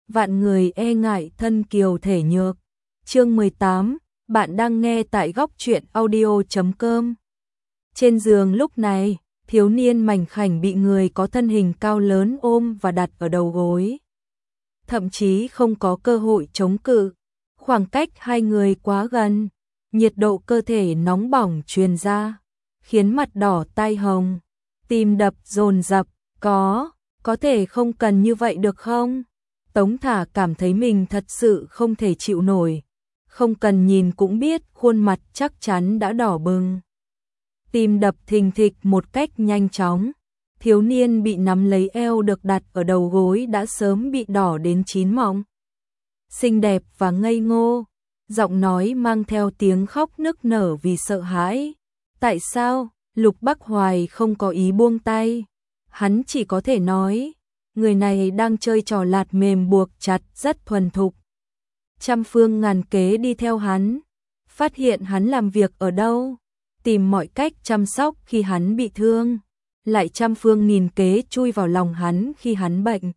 vạn người e ngại thân kiều thể nhược. Chương 18, bạn đang nghe tại góc truyện audio.com. Trên giường lúc này, thiếu niên mảnh khảnh bị người có thân hình cao lớn ôm và đặt ở đầu gối. Thậm chí không có cơ hội chống cự, khoảng cách hai người quá gần, nhiệt độ cơ thể nóng bỏng truyền ra, khiến mặt đỏ tai hồng, tim đập dồn dập. Có thể không cần như vậy được không? Tống Thả cảm thấy mình thật sự không thể chịu nổi, không cần nhìn cũng biết khuôn mặt chắc chắn đã đỏ bừng. Tim đập thình thịch một cách nhanh chóng, thiếu niên bị nắm lấy eo được đặt ở đầu gối đã sớm bị đỏ đến chín mọng. Xinh đẹp và ngây ngô, giọng nói mang theo tiếng khóc nức nở vì sợ hãi. Tại sao? Lục Bắc Hoài không có ý buông tay, hắn chỉ có thể nói, người này đang chơi trò lạt mềm buộc chặt rất thuần thục. Trăm phương ngàn kế đi theo hắn, phát hiện hắn làm việc ở đâu, tìm mọi cách chăm sóc khi hắn bị thương, lại trăm phương nghìn kế chui vào lòng hắn khi hắn bệnh.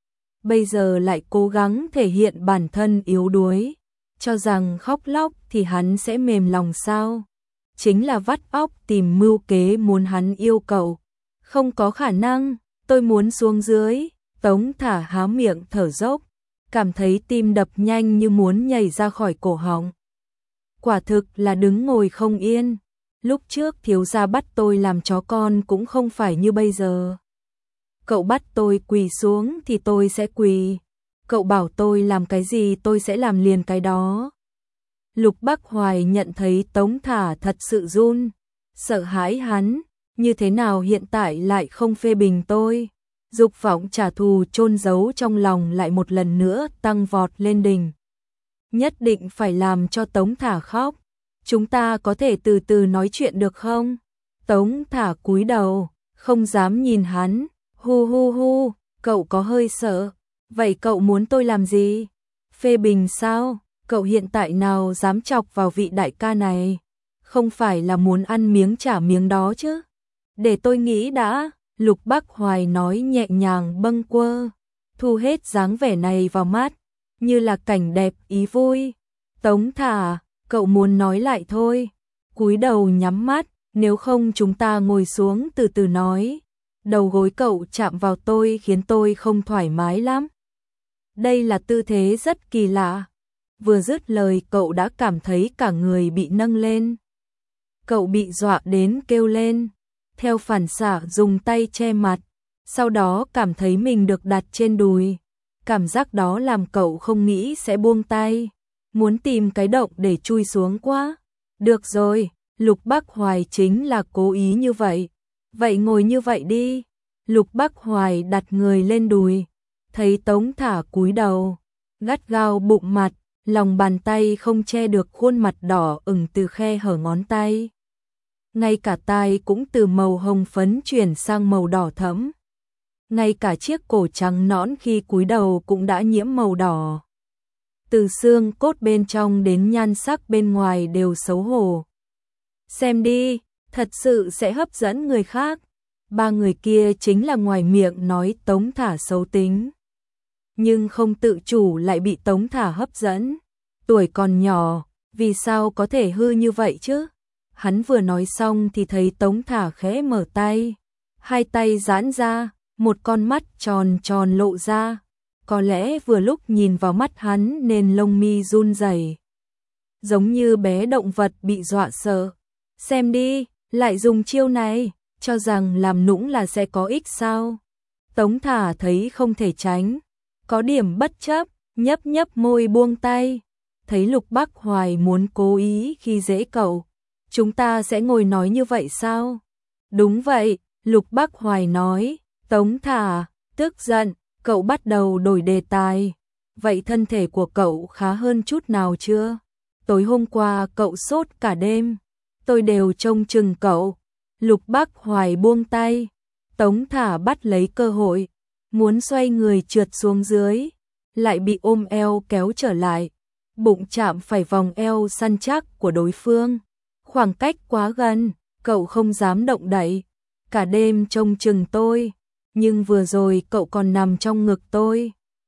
Bây giờ lại cố gắng thể hiện bản thân yếu đuối, cho rằng khóc lóc thì hắn sẽ mềm lòng sao? Chính là vắt óc tìm mưu kế muốn hắn yêu cậu. Không có khả năng, tôi muốn xuống dưới. Tống Thả há miệng thở dốc, cảm thấy tim đập nhanh như muốn nhảy ra khỏi cổ họng. Quả thực là đứng ngồi không yên. Lúc trước thiếu gia bắt tôi làm chó con cũng không phải như bây giờ. Cậu bắt tôi quỳ xuống thì tôi sẽ quỳ. Cậu bảo tôi làm cái gì tôi sẽ làm liền cái đó. Lục Bắc Hoài nhận thấy Tống Thả thật sự run, sợ hãi hắn, như thế nào hiện tại lại không phê bình tôi. Dục vọng trả thù chôn giấu trong lòng lại một lần nữa tăng vọt lên đỉnh. Nhất định phải làm cho Tống Thả khóc. Chúng ta có thể từ từ nói chuyện được không? Tống Thả cúi đầu, không dám nhìn hắn. Hu hu hu, cậu có hơi sợ. Vậy cậu muốn tôi làm gì? Phê bình sao? Cậu hiện tại nào dám chọc vào vị đại ca này? Không phải là muốn ăn miếng trả miếng đó chứ? Để tôi nghĩ đã. Lục Bắc Hoài nói nhẹ nhàng bâng quơ, thu hết dáng vẻ này vào mắt, như là cảnh đẹp ý vui. Tống Thả, cậu muốn nói lại thôi. Cúi đầu nhắm mắt, nếu không chúng ta ngồi xuống từ từ nói. Đầu gối cậu chạm vào tôi khiến tôi không thoải mái lắm. Đây là tư thế rất kỳ lạ. Vừa dứt lời cậu đã cảm thấy cả người bị nâng lên. Cậu bị dọa đến kêu lên. Theo phản xạ dùng tay che mặt, sau đó cảm thấy mình được đặt trên đùi. Cảm giác đó làm cậu không nghĩ sẽ buông tay, muốn tìm cái động để chui xuống quá. Được rồi, Lục Bắc Hoài chính là cố ý như vậy. Vậy ngồi như vậy đi. Lục Bắc Hoài đặt người lên đùi, thấy Tống Thả cúi đầu, gắt gao bụng mặt, lòng bàn tay không che được khuôn mặt đỏ ửng từ khe hở ngón tay. Ngay cả tai cũng từ màu hồng phấn chuyển sang màu đỏ thẫm. Ngay cả chiếc cổ trắng nõn khi cúi đầu cũng đã nhiễm màu đỏ. Từ xương cốt bên trong đến nhan sắc bên ngoài đều xấu hổ. Xem đi, thật sự sẽ hấp dẫn người khác. Ba người kia chính là ngoài miệng nói Tống Thả xấu tính, nhưng không tự chủ lại bị Tống Thả hấp dẫn. Tuổi còn nhỏ, vì sao có thể hư như vậy chứ? Hắn vừa nói xong thì thấy Tống Thả khẽ mở tay, hai tay giãn ra, một con mắt tròn tròn lộ ra. Có lẽ vừa lúc nhìn vào mắt hắn nên lông mi run rẩy, giống như bé động vật bị dọa sợ. Xem đi, lại dùng chiêu này, cho rằng làm nũng là sẽ có ích sao? Tống Thả thấy không thể tránh, có điểm bất chấp, nhấp nhấp môi buông tay. Thấy Lục Bắc Hoài muốn cố ý khi dễ cậu. Chúng ta sẽ ngồi nói như vậy sao? Đúng vậy, Lục Bắc Hoài nói. Tống Thả, tức giận, cậu bắt đầu đổi đề tài. Vậy thân thể của cậu khá hơn chút nào chưa? Tối hôm qua cậu sốt cả đêm, tôi đều trông chừng cậu. Lục Bắc Hoài buông tay. Tống Thả bắt lấy cơ hội, muốn xoay người trượt xuống dưới, lại bị ôm eo kéo trở lại. Bụng chạm phải vòng eo săn chắc của đối phương. Khoảng cách quá gần, cậu không dám động đậy. Cả đêm trông chừng tôi, nhưng vừa rồi cậu còn nằm trong ngực tôi.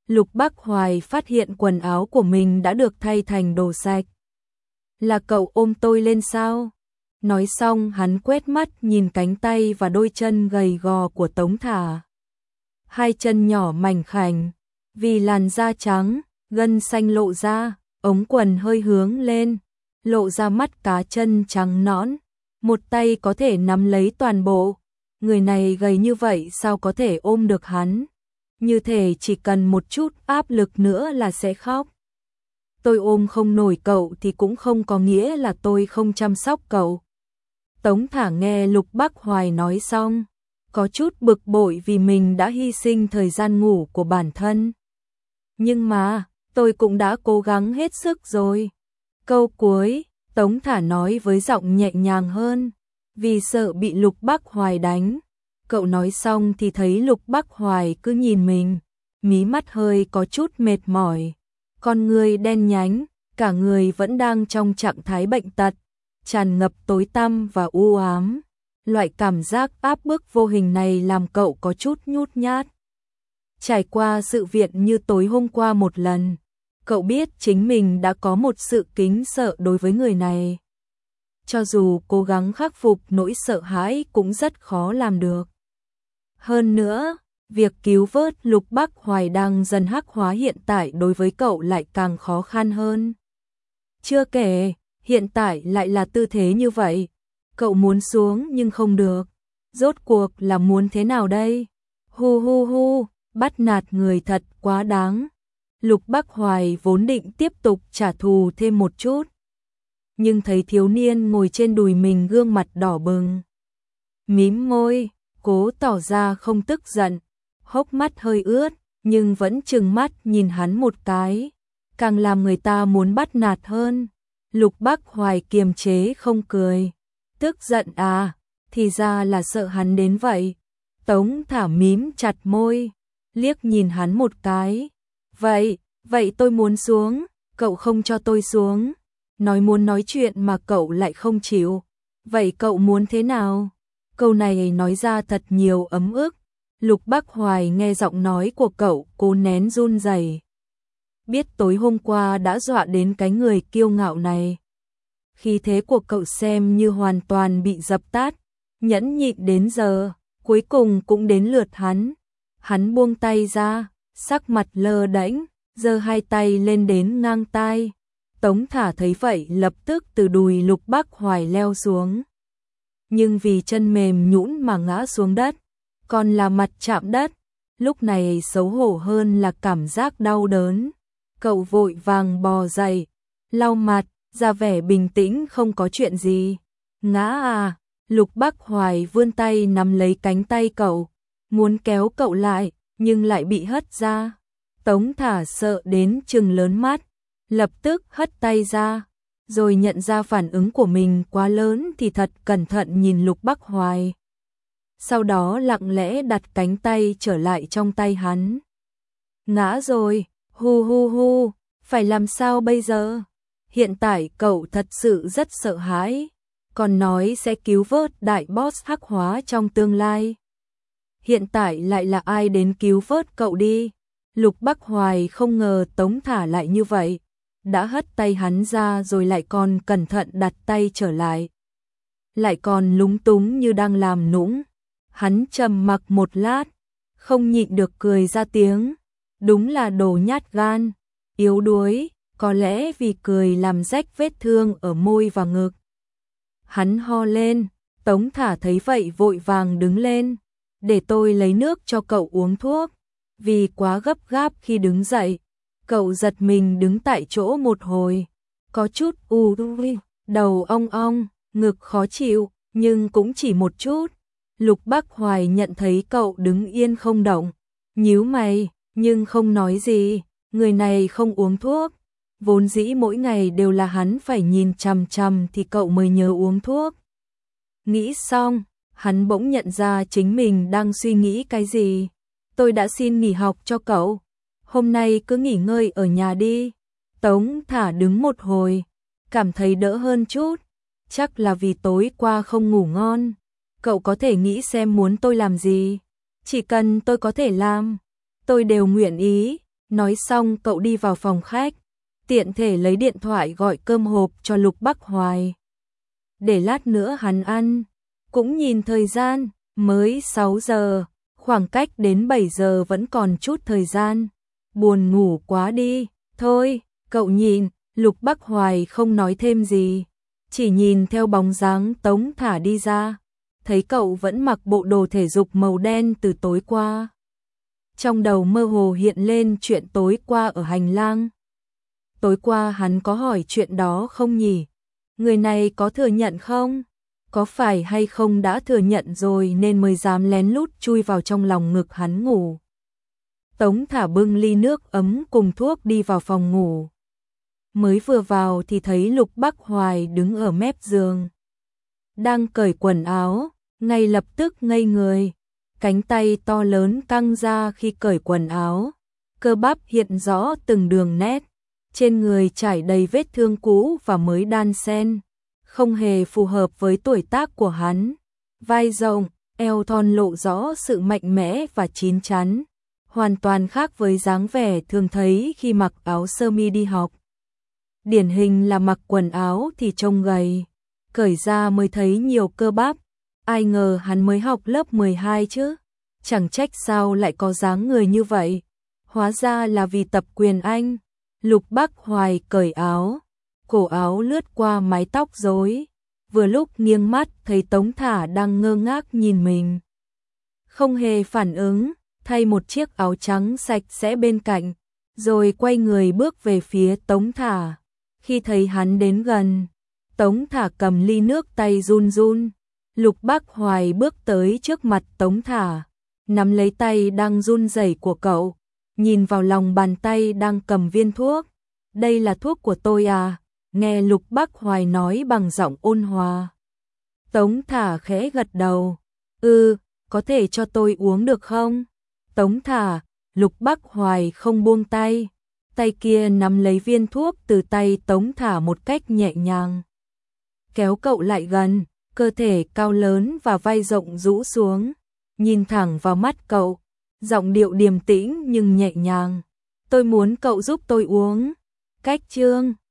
Lục Bắc Hoài phát hiện quần áo của mình đã được thay thành đồ sạch. Là cậu ôm tôi lên sao? Nói xong hắn quét mắt nhìn cánh tay và đôi chân gầy gò của Tống Thả. Hai chân nhỏ mảnh khảnh, vì làn da trắng, gân xanh lộ ra, ống quần hơi hướng lên, lộ ra mắt cá chân trắng nõn, một tay có thể nắm lấy toàn bộ. Người này gầy như vậy sao có thể ôm được hắn? Như thể chỉ cần một chút áp lực nữa là sẽ khóc. Tôi ôm không nổi cậu thì cũng không có nghĩa là tôi không chăm sóc cậu. Tống Thả nghe Lục Bắc Hoài nói xong, có chút bực bội vì mình đã hy sinh thời gian ngủ của bản thân. Nhưng mà, tôi cũng đã cố gắng hết sức rồi. Câu cuối, Tống Thả nói với giọng nhẹ nhàng hơn, vì sợ bị Lục Bắc Hoài đánh. Cậu nói xong thì thấy Lục Bắc Hoài cứ nhìn mình, mí mắt hơi có chút mệt mỏi. Con người đen nhánh, cả người vẫn đang trong trạng thái bệnh tật, tràn ngập tối tăm và u ám. Loại cảm giác áp bức vô hình này làm cậu có chút nhút nhát. Trải qua sự việc như tối hôm qua một lần, cậu biết chính mình đã có một sự kính sợ đối với người này. Cho dù cố gắng khắc phục nỗi sợ hãi cũng rất khó làm được. Hơn nữa, việc cứu vớt Lục Bắc Hoài đang dần hắc hóa hiện tại đối với cậu lại càng khó khăn hơn. Chưa kể, hiện tại lại là tư thế như vậy. Cậu muốn xuống nhưng không được. Rốt cuộc là muốn thế nào đây? Hu hu hu, bắt nạt người thật quá đáng. Lục Bắc Hoài vốn định tiếp tục trả thù thêm một chút. Nhưng thấy thiếu niên ngồi trên đùi mình gương mặt đỏ bừng. Mím môi, cố tỏ ra không tức giận. Hốc mắt hơi ướt, nhưng vẫn trừng mắt nhìn hắn một cái. Càng làm người ta muốn bắt nạt hơn. Lục Bắc Hoài kiềm chế không cười. Tức giận à, thì ra là sợ hắn đến vậy. Tống Thả mím chặt môi, liếc nhìn hắn một cái. Vậy tôi muốn xuống, cậu không cho tôi xuống. Nói muốn nói chuyện mà cậu lại không chịu. Vậy cậu muốn thế nào? Câu này nói ra thật nhiều ấm ức. Lục Bắc Hoài nghe giọng nói của cậu cố nén run rẩy. Biết tối hôm qua đã dọa đến cái người kiêu ngạo này. Khí thế của cậu xem như hoàn toàn bị dập tắt, nhẫn nhịn đến giờ, cuối cùng cũng đến lượt hắn. Hắn buông tay ra, sắc mặt lơ đễnh, giơ hai tay lên đến ngang tai. Tống Thả thấy vậy lập tức từ đùi Lục Bắc Hoài leo xuống. Nhưng vì chân mềm nhũn mà ngã xuống đất, còn là mặt chạm đất, lúc này xấu hổ hơn là cảm giác đau đớn. Cậu vội vàng bò dậy, lau mặt, ra vẻ bình tĩnh không có chuyện gì. Ngã à? Lục Bắc Hoài vươn tay nắm lấy cánh tay cậu, muốn kéo cậu lại, nhưng lại bị hất ra. Tống Thả sợ đến trừng lớn mắt, lập tức hất tay ra, rồi nhận ra phản ứng của mình quá lớn thì thật cẩn thận nhìn Lục Bắc Hoài. Sau đó lặng lẽ đặt cánh tay trở lại trong tay hắn. Ngã rồi, hu hu hu, phải làm sao bây giờ? Hiện tại cậu thật sự rất sợ hãi, còn nói sẽ cứu vớt đại boss hắc hóa trong tương lai. Hiện tại lại là ai đến cứu vớt cậu đi? Lục Bắc Hoài không ngờ Tống Thả lại như vậy, đã hất tay hắn ra rồi lại còn cẩn thận đặt tay trở lại. Lại còn lúng túng như đang làm nũng. Hắn trầm mặc một lát, không nhịn được cười ra tiếng. Đúng là đồ nhát gan, yếu đuối, có lẽ vì cười làm rách vết thương ở môi và ngực. Hắn ho lên, Tống Thả thấy vậy vội vàng đứng lên. Để tôi lấy nước cho cậu uống thuốc. Vì quá gấp gáp khi đứng dậy, cậu giật mình đứng tại chỗ một hồi. Có chút đầu ong ong, ngực khó chịu, nhưng cũng chỉ một chút. Lục Bắc Hoài nhận thấy cậu đứng yên không động, nhíu mày, nhưng không nói gì. Người này không uống thuốc. Vốn dĩ mỗi ngày đều là hắn phải nhìn chằm chằm thì cậu mới nhớ uống thuốc. Nghĩ xong, hắn bỗng nhận ra chính mình đang suy nghĩ cái gì. Tôi đã xin nghỉ học cho cậu. Hôm nay cứ nghỉ ngơi ở nhà đi. Tống Thả đứng một hồi, cảm thấy đỡ hơn chút. Chắc là vì tối qua không ngủ ngon. Cậu có thể nghĩ xem muốn tôi làm gì. Chỉ cần tôi có thể làm, tôi đều nguyện ý. Nói xong cậu đi vào phòng khách, tiện thể lấy điện thoại gọi cơm hộp cho Lục Bắc Hoài. Để lát nữa hắn ăn, cũng nhìn thời gian, mới 6 giờ, khoảng cách đến 7 giờ vẫn còn chút thời gian. Buồn ngủ quá đi, thôi, cậu nhìn, Lục Bắc Hoài không nói thêm gì, chỉ nhìn theo bóng dáng Tống Thả đi ra, thấy cậu vẫn mặc bộ đồ thể dục màu đen từ tối qua. Trong đầu mơ hồ hiện lên chuyện tối qua ở hành lang. Tối qua hắn có hỏi chuyện đó không nhỉ? Người này có thừa nhận không? Có phải hay không đã thừa nhận rồi nên mới dám lén lút chui vào trong lòng ngực hắn ngủ. Tống Thả bưng ly nước ấm cùng thuốc đi vào phòng ngủ. Mới vừa vào thì thấy Lục Bắc Hoài đứng ở mép giường, đang cởi quần áo, ngay lập tức ngây người. Cánh tay to lớn căng ra khi cởi quần áo, cơ bắp hiện rõ từng đường nét, trên người trải đầy vết thương cũ và mới đan xen, không hề phù hợp với tuổi tác của hắn. Vai rộng, eo thon lộ rõ sự mạnh mẽ và chín chắn, hoàn toàn khác với dáng vẻ thường thấy khi mặc áo sơ mi đi học. Điển hình là mặc quần áo thì trông gầy, cởi ra mới thấy nhiều cơ bắp. Ai ngờ hắn mới học lớp 12 chứ, chẳng trách sao lại có dáng người như vậy. Hóa ra là vì tập quyền Anh. Lục Bắc Hoài cởi áo, cổ áo lướt qua mái tóc rối, vừa lúc nghiêng mắt thấy Tống Thả đang ngơ ngác nhìn mình. Không hề phản ứng, thay một chiếc áo trắng sạch sẽ bên cạnh, rồi quay người bước về phía Tống Thả. Khi thấy hắn đến gần, Tống Thả cầm ly nước tay run run. Lục Bắc Hoài bước tới trước mặt Tống Thả, nắm lấy tay đang run rẩy của cậu, nhìn vào lòng bàn tay đang cầm viên thuốc. Đây là thuốc của tôi à? Nghe Lục Bắc Hoài nói bằng giọng ôn hòa. Tống Thả khẽ gật đầu. Có thể cho tôi uống được không? Tống Thả, Lục Bắc Hoài không buông tay. Tay kia nắm lấy viên thuốc từ tay Tống Thả một cách nhẹ nhàng, kéo cậu lại gần. Cơ thể cao lớn và vai rộng rũ xuống, nhìn thẳng vào mắt cậu, giọng điệu điềm tĩnh nhưng nhẹ nhàng. Tôi muốn cậu giúp tôi uống. Cách chương